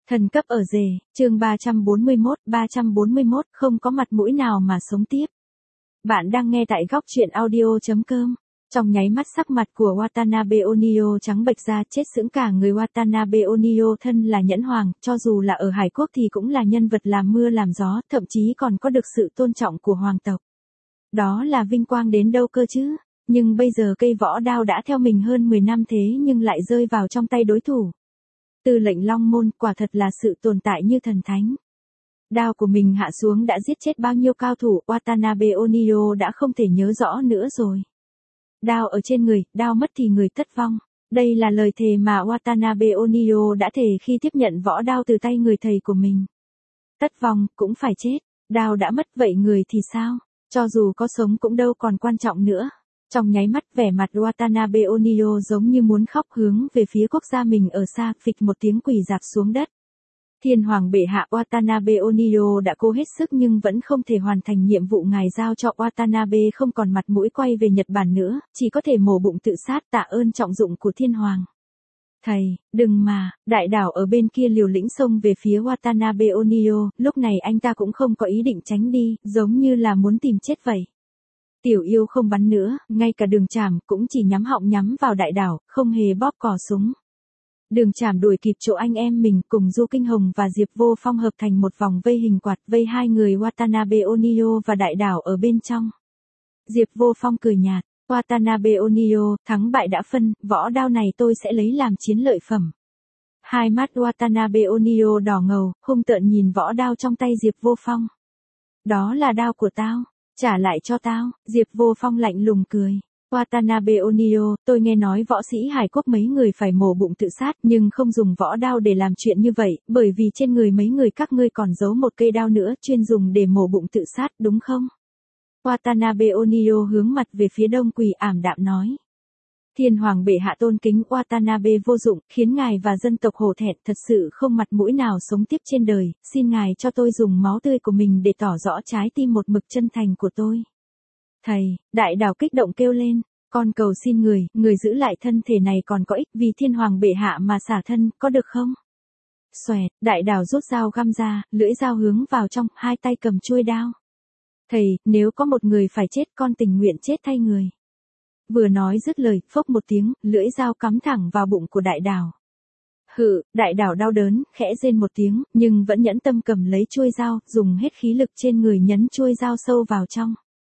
Thần cấp ở rể, chương 341, không có mặt mũi nào mà sống tiếp. Bạn đang nghe tại góc truyện audio.com. Trong nháy mắt sắc mặt của Watanabe Onio trắng bệch ra, chết sững cả người. Watanabe Onio thân là nhẫn hoàng, cho dù là ở Hải Quốc thì cũng là nhân vật làm mưa làm gió, thậm chí còn có được sự tôn trọng của hoàng tộc. Đó là vinh quang đến đâu cơ chứ? Nhưng bây giờ cây võ đao đã theo mình hơn 10 năm thế nhưng lại rơi vào trong tay đối thủ. Tư lệnh Long Môn quả thật là sự tồn tại như thần thánh. Đao của mình hạ xuống đã giết chết bao nhiêu cao thủ, Watanabe Onio đã không thể nhớ rõ nữa rồi. Đao ở trên người, đao mất thì người tất vong. Đây là lời thề mà Watanabe Onio đã thề khi tiếp nhận võ đao từ tay người thầy của mình. Tất vong, cũng phải chết. Đao đã mất vậy người thì sao? Cho dù có sống cũng đâu còn quan trọng nữa. Trong nháy mắt vẻ mặt Watanabe Onio giống như muốn khóc, hướng về phía quốc gia mình ở xa, phịch một tiếng quỳ rạp xuống đất. Thiên hoàng bệ hạ, Watanabe Onio đã cố hết sức nhưng vẫn không thể hoàn thành nhiệm vụ ngài giao cho. Watanabe không còn mặt mũi quay về Nhật Bản nữa, chỉ có thể mổ bụng tự sát tạ ơn trọng dụng của thiên hoàng. Thầy, đừng mà, đại đảo ở bên kia liều lĩnh xông về phía Watanabe Onio, lúc này anh ta cũng không có ý định tránh đi, giống như là muốn tìm chết vậy. Tiểu yêu không bắn nữa, ngay cả Đường Trảm cũng chỉ nhắm họng nhắm vào đại đảo, không hề bóp cò súng. Đường Trảm đuổi kịp chỗ anh em mình, cùng Du Kinh Hồng và Diệp Vô Phong hợp thành một vòng vây hình quạt, vây hai người Watanabe Onio và đại đảo ở bên trong. Diệp Vô Phong cười nhạt, Watanabe Onio, thắng bại đã phân, võ đao này tôi sẽ lấy làm chiến lợi phẩm. Hai mắt Watanabe Onio đỏ ngầu, hung tợn nhìn võ đao trong tay Diệp Vô Phong. Đó là đao của tao. Trả lại cho tao, Diệp Vô Phong lạnh lùng cười. Watanabe Onio, tôi nghe nói võ sĩ Hải Quốc mấy người phải mổ bụng tự sát nhưng không dùng võ đao để làm chuyện như vậy, bởi vì trên người mấy người các ngươi còn giấu một cây đao nữa chuyên dùng để mổ bụng tự sát, đúng không? Watanabe Onio hướng mặt về phía đông quỳ ảm đạm nói. Thiên hoàng bệ hạ tôn kính, Watanabe vô dụng, khiến ngài và dân tộc hổ thẹn, thật sự không mặt mũi nào sống tiếp trên đời, xin ngài cho tôi dùng máu tươi của mình để tỏ rõ trái tim một mực chân thành của tôi. Thầy, đại đảo kích động kêu lên, con cầu xin người giữ lại thân thể này còn có ích, vì thiên hoàng bệ hạ mà xả thân, có được không? Xoẹt, đại đảo rút dao găm ra, lưỡi dao hướng vào trong, hai tay cầm chuôi đao. Thầy, nếu có một người phải chết con tình nguyện chết thay người. Vừa nói dứt lời, phốc một tiếng, lưỡi dao cắm thẳng vào bụng của đại đảo. Đại đảo đau đớn, khẽ rên một tiếng, nhưng vẫn nhẫn tâm cầm lấy chuôi dao, dùng hết khí lực trên người nhấn chuôi dao sâu vào trong.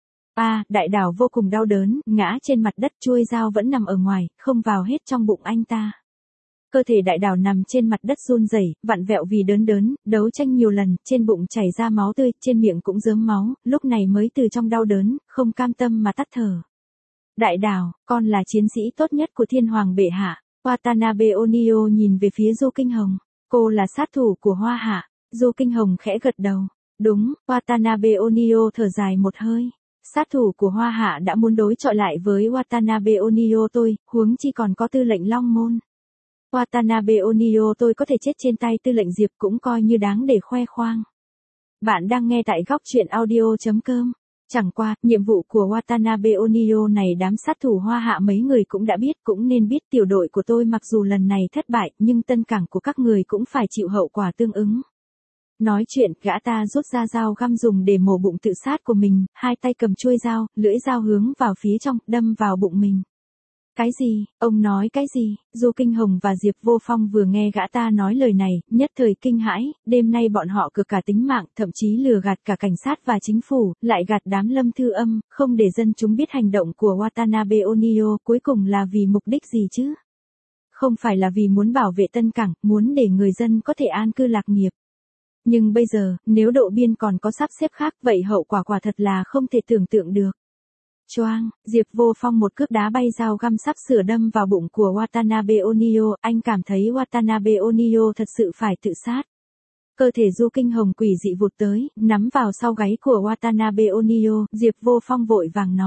Đại đảo vô cùng đau đớn, ngã trên mặt đất, chuôi dao vẫn nằm ở ngoài, không vào hết trong bụng anh ta. Cơ thể đại đảo nằm trên mặt đất run rẩy, vặn vẹo vì đớn, đấu tranh nhiều lần, trên bụng chảy ra máu tươi, trên miệng cũng rớm máu, lúc này mới từ trong đau đớn, không cam tâm mà tắt thở. Đại đảo, con là chiến sĩ tốt nhất của thiên hoàng bệ hạ. Watanabe Onio nhìn về phía Du Kinh Hồng. Cô là sát thủ của Hoa Hạ. Du Kinh Hồng khẽ gật đầu. Đúng, Watanabe Onio thở dài một hơi. Sát thủ của Hoa Hạ đã muốn đối chọi lại với Watanabe Onio tôi, huống chi còn có tư lệnh Long Môn. Watanabe Onio tôi có thể chết trên tay tư lệnh Diệp cũng coi như đáng để khoe khoang. Bạn đang nghe tại góc truyện audio.com. Chẳng qua, nhiệm vụ của Watanabe Onio này đám sát thủ Hoa Hạ mấy người cũng đã biết, cũng nên biết tiểu đội của tôi mặc dù lần này thất bại, nhưng tân cảng của các người cũng phải chịu hậu quả tương ứng. Nói chuyện, gã ta rút ra dao găm dùng để mổ bụng tự sát của mình, hai tay cầm chuôi dao, lưỡi dao hướng vào phía trong, đâm vào bụng mình. Cái gì? Ông nói cái gì? Du Kinh Hồng và Diệp Vô Phong vừa nghe gã ta nói lời này, nhất thời kinh hãi, đêm nay bọn họ cược cả tính mạng, thậm chí lừa gạt cả cảnh sát và chính phủ, lại gạt đám Lâm Thư Âm, không để dân chúng biết hành động của Watanabe Onio, cuối cùng là vì mục đích gì chứ? Không phải là vì muốn bảo vệ Tân Cảng, muốn để người dân có thể an cư lạc nghiệp. Nhưng bây giờ, nếu độ biên còn có sắp xếp khác, vậy hậu quả quả thật là không thể tưởng tượng được. Choang, Diệp Vô Phong một cước đá bay dao găm sắp sửa đâm vào bụng của Watanabe Onio, anh cảm thấy Watanabe Onio thật sự phải tự sát. Cơ thể Du Kinh Hồng quỷ dị vụt tới, nắm vào sau gáy của Watanabe Onio, Diệp Vô Phong vội vàng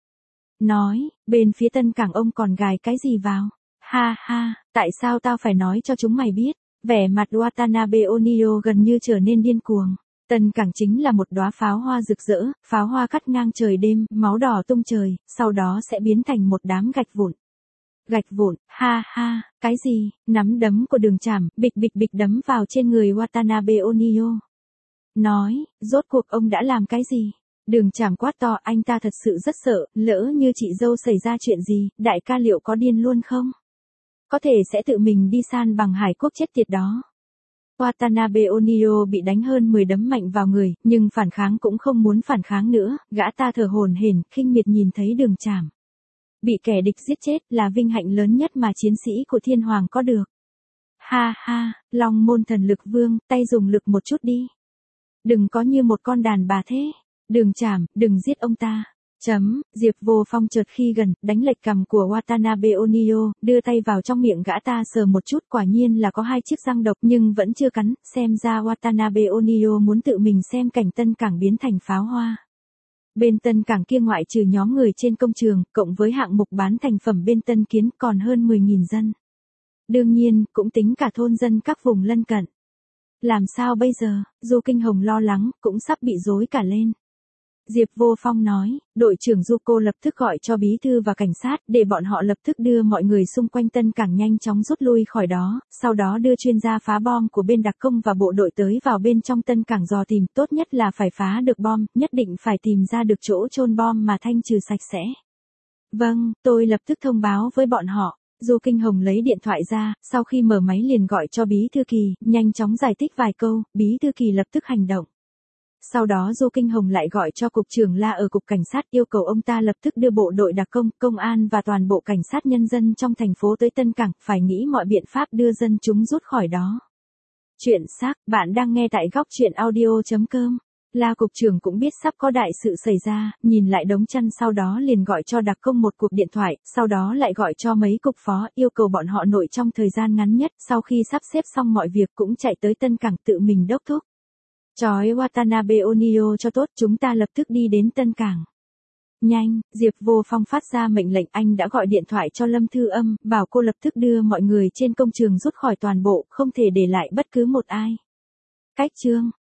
nói, bên phía Tân Cảng ông còn gài cái gì vào? Ha ha, tại sao tao phải nói cho chúng mày biết? Vẻ mặt Watanabe Onio gần như trở nên điên cuồng. Tân Cảng chính là một đóa pháo hoa rực rỡ, pháo hoa cắt ngang trời đêm, máu đỏ tung trời, sau đó sẽ biến thành một đám gạch vụn. Gạch vụn, ha ha, cái gì, nắm đấm của Đường Trảm, bịch bịch bịch đấm vào trên người Watanabe Onio. Nói, rốt cuộc ông đã làm cái gì? Đường Trảm quát to, anh ta thật sự rất sợ, lỡ như chị dâu xảy ra chuyện gì, đại ca liệu có điên luôn không? Có thể sẽ tự mình đi san bằng Hải Quốc chết tiệt đó. Watanabe Onio bị đánh hơn 10 đấm mạnh vào người, nhưng phản kháng cũng không muốn phản kháng nữa, gã ta thở hổn hển, khinh miệt nhìn thấy Đường Trảm. Bị kẻ địch giết chết là vinh hạnh lớn nhất mà chiến sĩ của Thiên Hoàng có được. Ha ha, Long Môn Thần Lực Vương, tay dùng lực một chút đi. Đừng có như một con đàn bà thế. Đường Trảm, đừng giết ông ta. Diệp Vô Phong chợt khi gần, đánh lệch cằm của Watanabe Onio, đưa tay vào trong miệng gã ta sờ một chút, quả nhiên là có 2 chiếc răng độc nhưng vẫn chưa cắn, xem ra Watanabe Onio muốn tự mình xem cảnh Tân Cảng biến thành pháo hoa. Bên Tân Cảng kia ngoại trừ nhóm người trên công trường, cộng với hạng mục bán thành phẩm bên Tân Kiến còn hơn 10.000 dân. Đương nhiên, cũng tính cả thôn dân các vùng lân cận. Làm sao bây giờ, Du Kinh Hồng lo lắng, cũng sắp bị rối cả lên. Diệp Vô Phong nói, đội trưởng Du Cô lập tức gọi cho bí thư và cảnh sát để bọn họ lập tức đưa mọi người xung quanh Tân Cảng nhanh chóng rút lui khỏi đó, sau đó đưa chuyên gia phá bom của bên đặc công và bộ đội tới vào bên trong Tân Cảng dò tìm, tốt nhất là phải phá được bom, nhất định phải tìm ra được chỗ chôn bom mà thanh trừ sạch sẽ. Vâng, tôi lập tức thông báo với bọn họ. Du Kinh Hồng lấy điện thoại ra, sau khi mở máy liền gọi cho bí thư Kỳ, nhanh chóng giải thích vài câu, bí thư Kỳ lập tức hành động. Sau đó Du Kinh Hồng lại gọi cho cục trưởng La ở cục cảnh sát, yêu cầu ông ta lập tức đưa bộ đội đặc công, công an và toàn bộ cảnh sát nhân dân trong thành phố tới Tân Cảng, phải nghĩ mọi biện pháp đưa dân chúng rút khỏi đó. Chuyện xác, bạn đang nghe tại góc truyện audio.com. La cục trưởng cũng biết sắp có đại sự xảy ra, nhìn lại đống chăn sau đó liền gọi cho đặc công một cuộc điện thoại, sau đó lại gọi cho mấy cục phó, yêu cầu bọn họ nội trong thời gian ngắn nhất, sau khi sắp xếp xong mọi việc cũng chạy tới Tân Cảng tự mình đốc thúc. Chói Watanabe Onio cho tốt, chúng ta lập tức đi đến Tân Cảng. Nhanh, Diệp Vô Phong phát ra mệnh lệnh, anh đã gọi điện thoại cho Lâm Thư Âm, bảo cô lập tức đưa mọi người trên công trường rút khỏi toàn bộ, không thể để lại bất cứ một ai. Cách chương